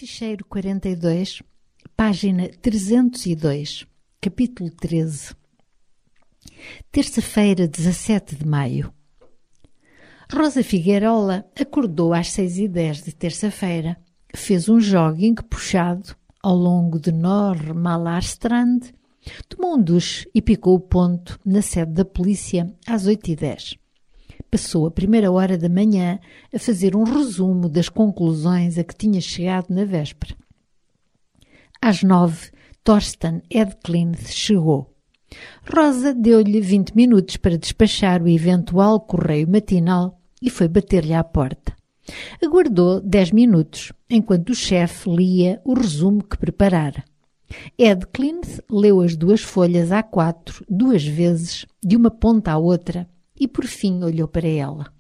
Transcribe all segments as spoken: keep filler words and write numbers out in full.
Ficheiro quarenta e dois, página trezentos e dois, capítulo treze. Terça-feira, dezassete de maio. Rosa Figueirola acordou às seis e dez de terça-feira, fez um jogging puxado ao longo de Norr-Mallarstrand, tomou um duche e picou o ponto na sede da polícia às oito e dez. Passou a primeira hora da manhã a fazer um resumo das conclusões a que tinha chegado na véspera. Às nove, Thorsten Edklint chegou. Rosa deu-lhe vinte minutos para despachar o eventual correio matinal e foi bater-lhe à porta. Aguardou dez minutos, enquanto o chefe lia o resumo que preparara. Edklint leu as duas folhas A quatro duas vezes, de uma ponta à outra, e por fim olhou para ela.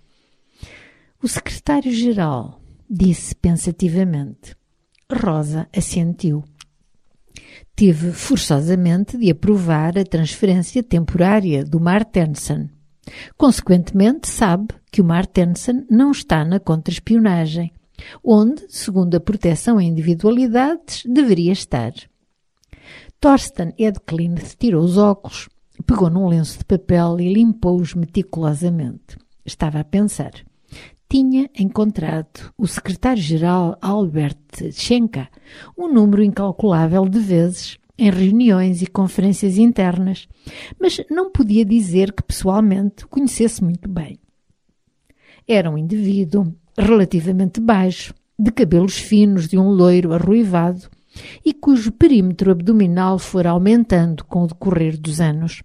O secretário-geral disse pensativamente. Rosa assentiu. Tive forçosamente de aprovar a transferência temporária do Martensen. Consequentemente, sabe que o Martensen não está na contra-espionagem, onde, segundo a proteção a individualidades, deveria estar. Thorsten Edklint tirou os óculos, pegou num lenço de papel e limpou-os meticulosamente. Estava a pensar. Tinha encontrado o secretário-geral Albert Schenka um número incalculável de vezes em reuniões e conferências internas, mas não podia dizer que pessoalmente o conhecesse muito bem. Era um indivíduo relativamente baixo, de cabelos finos de um loiro arruivado e cujo perímetro abdominal fora aumentando com o decorrer dos anos.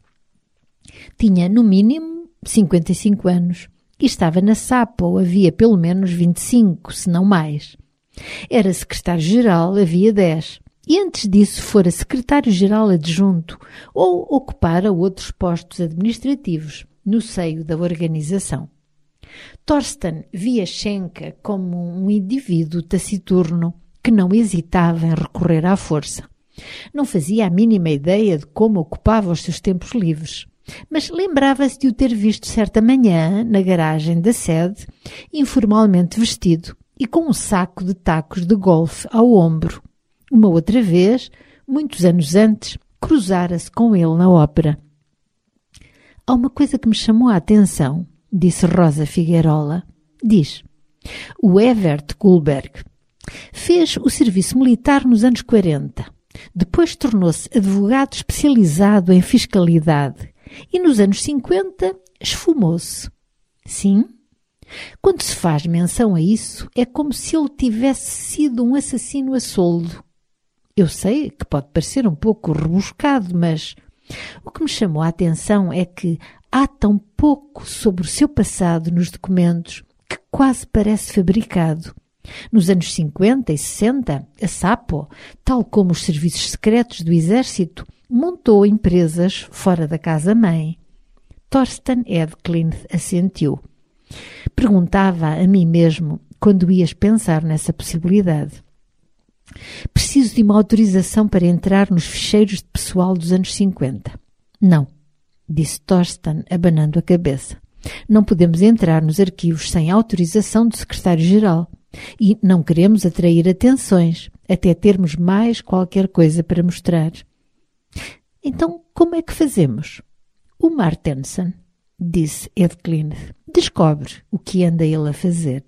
Tinha, no mínimo, cinquenta e cinco anos e estava na Sapo havia pelo menos vinte e cinco, se não mais. Era secretário-geral havia dez e antes disso fora secretário-geral adjunto ou ocupara outros postos administrativos no seio da organização. Thorsten via Schenka como um indivíduo taciturno que não hesitava em recorrer à força. Não fazia a mínima ideia de como ocupava os seus tempos livres, mas lembrava-se de o ter visto certa manhã na garagem da sede, informalmente vestido e com um saco de tacos de golfe ao ombro. Uma outra vez, muitos anos antes, cruzara-se com ele na ópera. Há uma coisa que me chamou a atenção, disse Rosa Figueirola. Diz. O Evert Kullberg fez o serviço militar nos anos quarenta. Depois tornou-se advogado especializado em fiscalidade e nos anos cinquenta esfumou-se. Sim? Quando se faz menção a isso, é como se ele tivesse sido um assassino a soldo. Eu sei que pode parecer um pouco rebuscado, mas o que me chamou a atenção é que há tão pouco sobre o seu passado nos documentos que quase parece fabricado. Nos anos cinquenta e sessenta, a Sapo, tal como os serviços secretos do exército, montou empresas fora da casa-mãe. Thorsten Edklint assentiu. Perguntava a mim mesmo quando ias pensar nessa possibilidade. Preciso de uma autorização para entrar nos ficheiros de pessoal dos anos cinquenta. Não, disse Thorsten, abanando a cabeça. Não podemos entrar nos arquivos sem autorização do secretário-geral. E não queremos atrair atenções, até termos mais qualquer coisa para mostrar. Então, como é que fazemos? O Martensen, disse Edklint, descobre o que anda ele a fazer.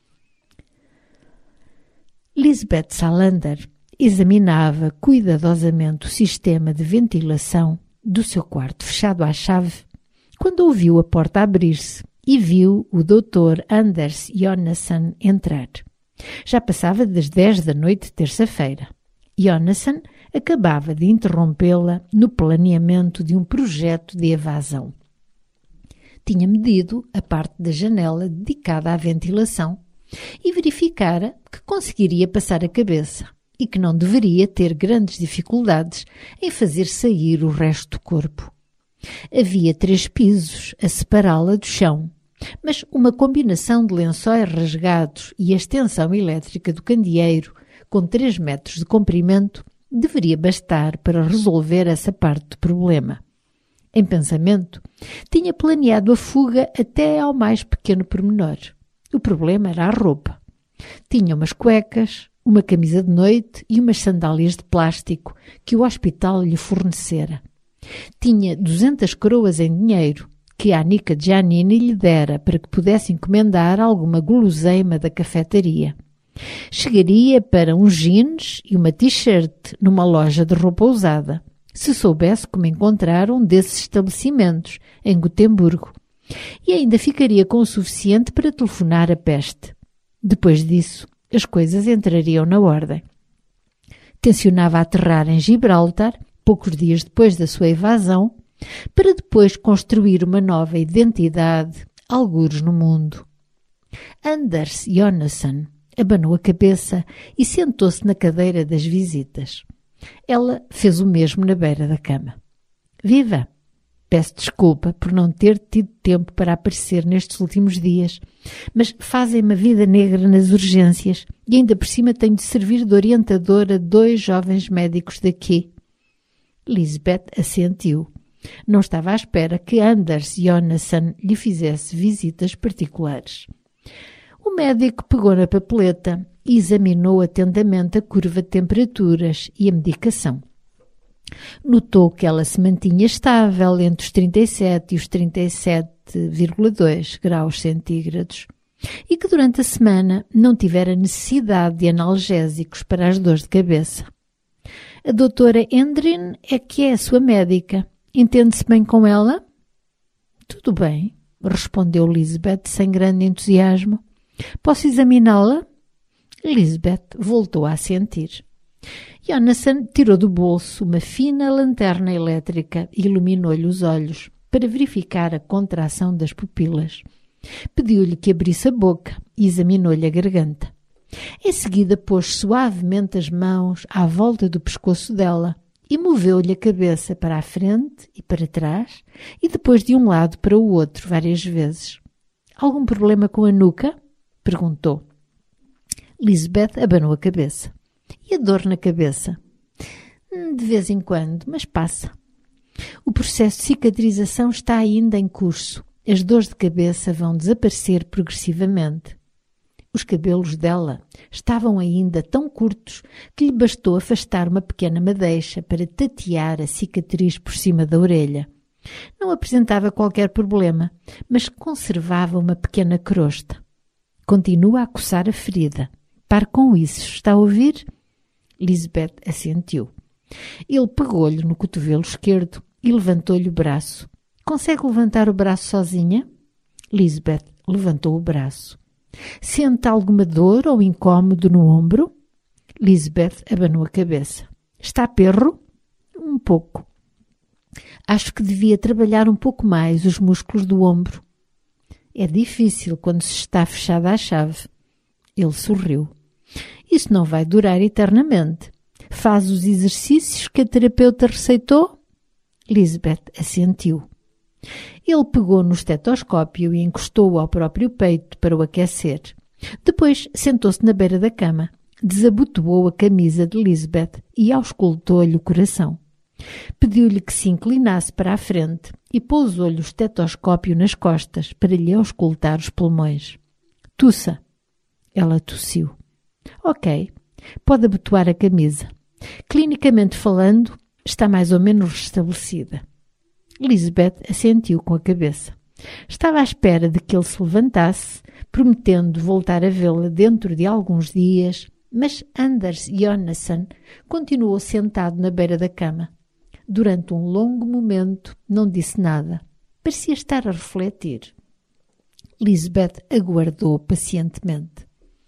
Lisbeth Salander examinava cuidadosamente o sistema de ventilação do seu quarto fechado à chave, quando ouviu a porta abrir-se e viu o doutor Anders Jonassen entrar. Já passava das dez da noite de terça-feira. Jonassen acabava de interrompê-la no planeamento de um projeto de evasão. Tinha medido a parte da janela dedicada à ventilação e verificara que conseguiria passar a cabeça e que não deveria ter grandes dificuldades em fazer sair o resto do corpo. Havia três pisos a separá-la do chão, mas uma combinação de lençóis rasgados e a extensão elétrica do candeeiro, com três metros de comprimento, deveria bastar para resolver essa parte do problema. Em pensamento, tinha planeado a fuga até ao mais pequeno pormenor. O problema era a roupa. Tinha umas cuecas, uma camisa de noite e umas sandálias de plástico que o hospital lhe fornecera. Tinha duzentas coroas em dinheiro que a Nica Giannini lhe dera para que pudesse encomendar alguma guloseima da cafetaria. Chegaria para uns jeans e uma t-shirt numa loja de roupa usada, se soubesse como encontrar um desses estabelecimentos em Gotemburgo. E ainda ficaria com o suficiente para telefonar a peste. Depois disso, as coisas entrariam na ordem. Tencionava aterrar em Gibraltar, poucos dias depois da sua evasão, para depois construir uma nova identidade, algures no mundo. Anders Jonasson abanou a cabeça e sentou-se na cadeira das visitas. Ela fez o mesmo na beira da cama. Viva! Peço desculpa por não ter tido tempo para aparecer nestes últimos dias, mas fazem-me a vida negra nas urgências e ainda por cima tenho de servir de orientadora a dois jovens médicos daqui. Lisbeth assentiu. Não estava à espera que Anders Jonasson lhe fizesse visitas particulares. O médico pegou na papeleta e examinou atentamente a curva de temperaturas e a medicação. Notou que ela se mantinha estável entre os trinta e sete e os trinta e sete vírgula dois graus centígrados e que durante a semana não tivera necessidade de analgésicos para as dores de cabeça. A doutora Endrin é que é a sua médica. Entende-se bem com ela? Tudo bem, respondeu Lisbeth sem grande entusiasmo. Posso examiná-la? Lisbeth voltou a assentir. Jonasson tirou do bolso uma fina lanterna elétrica e iluminou-lhe os olhos para verificar a contração das pupilas. Pediu-lhe que abrisse a boca e examinou-lhe a garganta. Em seguida pôs suavemente as mãos à volta do pescoço dela e moveu-lhe a cabeça para a frente e para trás e depois de um lado para o outro várias vezes. Algum problema com a nuca? Perguntou. Lisbeth abanou a cabeça. E a dor na cabeça? De vez em quando, mas passa. O processo de cicatrização está ainda em curso. As dores de cabeça vão desaparecer progressivamente. Os cabelos dela estavam ainda tão curtos que lhe bastou afastar uma pequena madeixa para tatear a cicatriz por cima da orelha. Não apresentava qualquer problema, mas conservava uma pequena crosta. Continua a coçar a ferida. Pare com isso, está a ouvir? Lisbeth assentiu. Ele pegou-lhe no cotovelo esquerdo e levantou-lhe o braço. Consegue levantar o braço sozinha? Lisbeth levantou o braço. Sente alguma dor ou incômodo no ombro? Lisbeth abanou a cabeça. Está perro? Um pouco. Acho que devia trabalhar um pouco mais os músculos do ombro. É difícil quando se está fechada à chave. Ele sorriu. Isso não vai durar eternamente. Faz os exercícios que a terapeuta receitou? Lisbeth assentiu. Ele pegou no estetoscópio e encostou-o ao próprio peito para o aquecer. Depois sentou-se na beira da cama, desabotoou a camisa de Lisbeth e auscultou-lhe o coração. Pediu-lhe que se inclinasse para a frente e pousou-lhe o estetoscópio nas costas para lhe auscultar os pulmões. Tussa. Ela tossiu. Ok, pode abotoar a camisa. Clinicamente falando, está mais ou menos restabelecida. Lisbeth assentiu com a cabeça. Estava à espera de que ele se levantasse, prometendo voltar a vê-la dentro de alguns dias, mas Anders Jonasson continuou sentado na beira da cama. Durante um longo momento não disse nada. Parecia estar a refletir. Lisbeth aguardou pacientemente.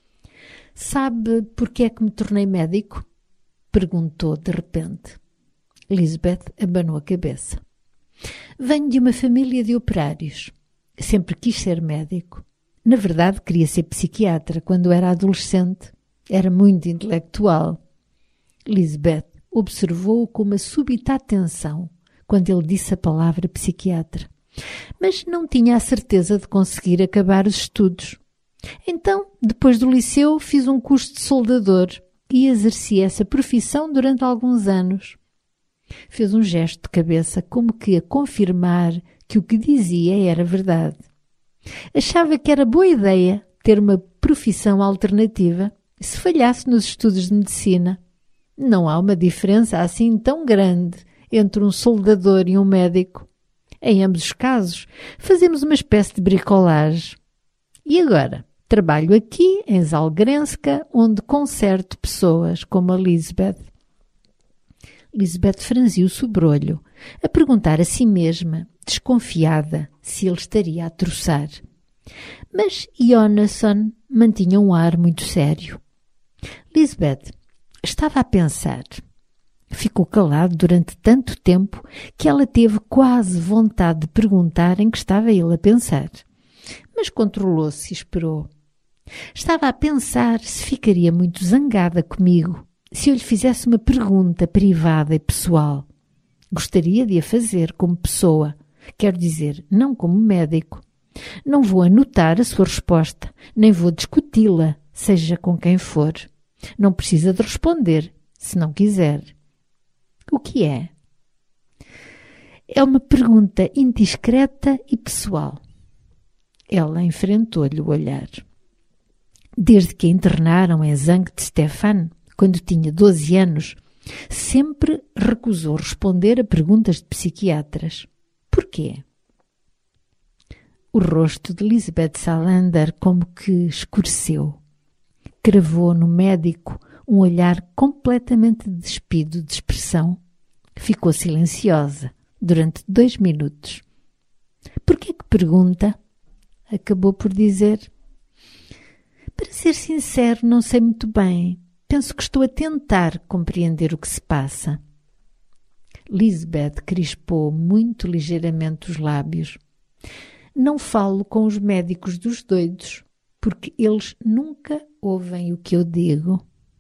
Sabe por que é que me tornei médico? Perguntou de repente. Lisbeth abanou a cabeça. Venho de uma família de operários. Sempre quis ser médico. Na verdade, queria ser psiquiatra quando era adolescente. Era muito intelectual. Lisbeth observou-o com uma súbita atenção quando ele disse a palavra psiquiatra. Mas não tinha a certeza de conseguir acabar os estudos. Então, depois do liceu, fiz um curso de soldador e exerci essa profissão durante alguns anos. Fez um gesto de cabeça como que a confirmar que o que dizia era verdade. Achava que era boa ideia ter uma profissão alternativa Se falhasse nos estudos de medicina, não há uma diferença assim tão grande entre um soldador e um médico. Em ambos os casos, fazemos uma espécie de bricolagem. E agora? Trabalho aqui, em Zalgrenska, onde conserto pessoas como a Lisbeth. Lisbeth franziu o sobrolho, a perguntar a si mesma, desconfiada, se ele estaria a troçar. Mas Jonasson mantinha um ar muito sério. Lisbeth estava a pensar. Ficou calado durante tanto tempo que ela teve quase vontade de perguntar em que estava ele a pensar. Mas controlou-se e esperou. Estava a pensar se ficaria muito zangada comigo se eu lhe fizesse uma pergunta privada e pessoal. Gostaria de a fazer como pessoa, quero dizer, não como médico. Não vou anotar a sua resposta, nem vou discuti-la, seja com quem for. Não precisa de responder, se não quiser. O que é? É uma pergunta indiscreta e pessoal. Ela enfrentou-lhe o olhar. Desde que a internaram em Zank de Stefan, quando tinha doze anos, sempre recusou responder a perguntas de psiquiatras. Porquê? O rosto de Lisbeth Salander como que escureceu. Cravou no médico um olhar completamente despido de expressão. Ficou silenciosa durante dois minutos. Porquê que pergunta? Acabou por dizer. Para ser sincero, não sei muito bem. Penso que estou a tentar compreender o que se passa. Lisbeth crispou muito ligeiramente os lábios. Não falo com os médicos dos doidos, porque eles nunca ouvem o que eu digo.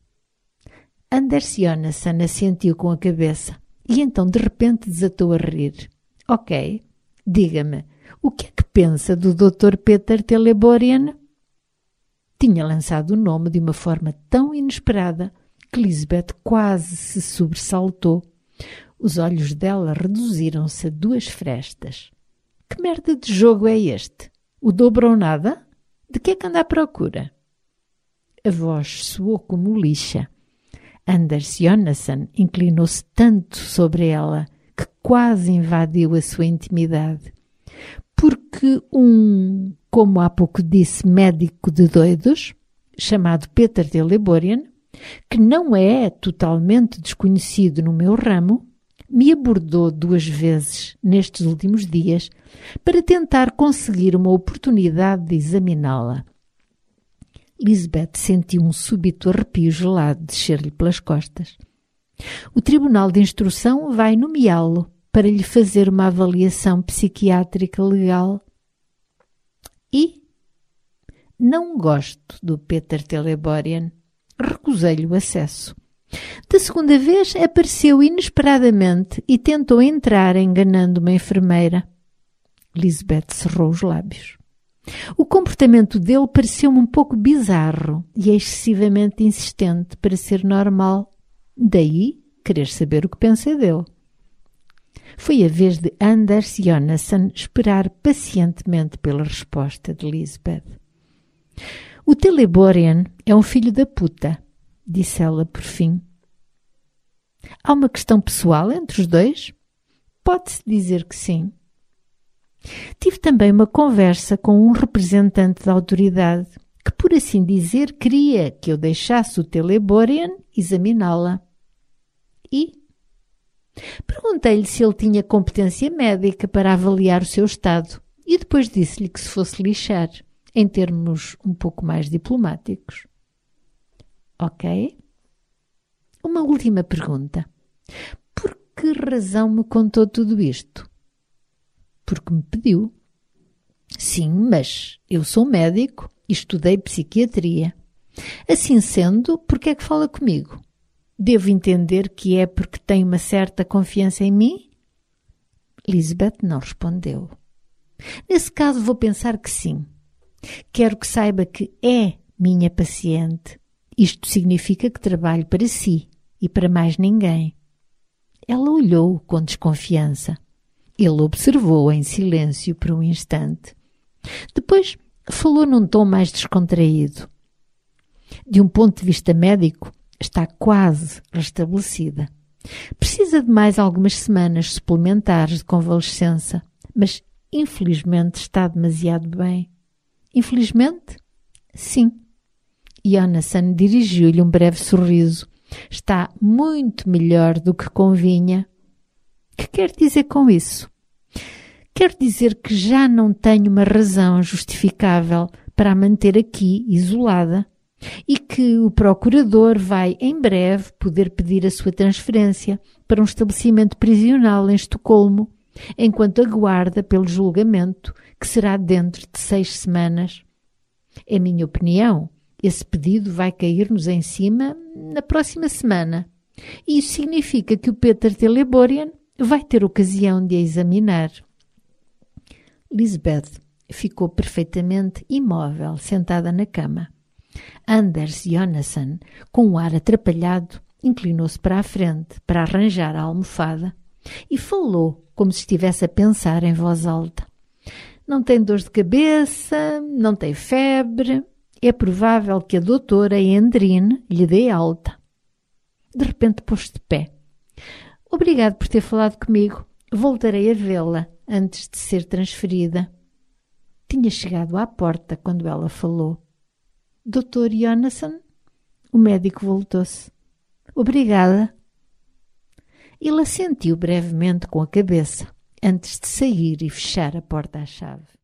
Anders Jonasson assentiu com a cabeça e então de repente desatou a rir. Ok, diga-me, o que é que pensa do doutor Peter Teleborian? Tinha lançado o nome de uma forma tão inesperada que Lisbeth quase se sobressaltou. Os olhos dela reduziram-se a duas frestas. Que merda de jogo é este? O dobro ou nada? De que é que anda à procura? A voz soou como lixa. Anders Jonasson inclinou-se tanto sobre ela que quase invadiu a sua intimidade. Porque um, como há pouco disse, médico de doidos, chamado Peter Teleborian, que não é totalmente desconhecido no meu ramo, me abordou duas vezes nestes últimos dias para tentar conseguir uma oportunidade de examiná-la. Lisbeth sentiu um súbito arrepio gelado descer-lhe pelas costas. O Tribunal de Instrução vai nomeá-lo para lhe fazer uma avaliação psiquiátrica legal. E não gosto do Peter Teleborian. Recusei-lhe o acesso. Da segunda vez apareceu inesperadamente e tentou entrar enganando uma enfermeira. Lisbeth cerrou os lábios. O comportamento dele pareceu-me um pouco bizarro e excessivamente insistente para ser normal. Daí querer saber o que pensei dele. Foi a vez de Anders Jonasson esperar pacientemente pela resposta de Lisbeth. O Teleborian é um filho da puta, disse ela por fim. Há uma questão pessoal entre os dois? Pode-se dizer que sim. Tive também uma conversa com um representante da autoridade que, por assim dizer, queria que eu deixasse o Teleborian examiná-la. E perguntei-lhe se ele tinha competência médica para avaliar o seu estado e depois disse-lhe que se fosse lixar, em termos um pouco mais diplomáticos. Ok? Uma última pergunta. Por que razão me contou tudo isto? Porque me pediu. Sim, mas eu sou médico e estudei psiquiatria. Assim sendo, por que é que fala comigo? Devo entender que é porque tem uma certa confiança em mim? Lisbeth não respondeu. Nesse caso vou pensar que sim. Quero que saiba que é minha paciente. Isto significa que trabalho para si e para mais ninguém. Ela olhou com desconfiança. Ele observou em silêncio por um instante. Depois falou num tom mais descontraído. De um ponto de vista médico, está quase restabelecida. Precisa de mais algumas semanas suplementares de convalescença, mas infelizmente está demasiado bem. Infelizmente? Sim. Jonasson dirigiu-lhe um breve sorriso. Está muito melhor do que convinha. Que quer dizer com isso? Quer dizer que já não tenho uma razão justificável para a manter aqui isolada e que o procurador vai em breve poder pedir a sua transferência para um estabelecimento prisional em Estocolmo, enquanto aguarda pelo julgamento, que será dentro de seis semanas. Em minha opinião, esse pedido vai cair-nos em cima na próxima semana. E isso significa que o Peter Teleborian vai ter ocasião de a examinar. Lisbeth ficou perfeitamente imóvel, sentada na cama. Anders Jonasson, com um ar atrapalhado, inclinou-se para a frente para arranjar a almofada e falou como se estivesse a pensar em voz alta. Não tem dor de cabeça, não tem febre. É provável que a doutora Endrine lhe dê alta. De repente pôs-se de pé. Obrigado por ter falado comigo. Voltarei a vê-la antes de ser transferida. Tinha chegado à porta quando ela falou. doutor Jonasson? O médico voltou-se. Obrigada. Ele assentiu brevemente com a cabeça, antes de sair e fechar a porta à chave.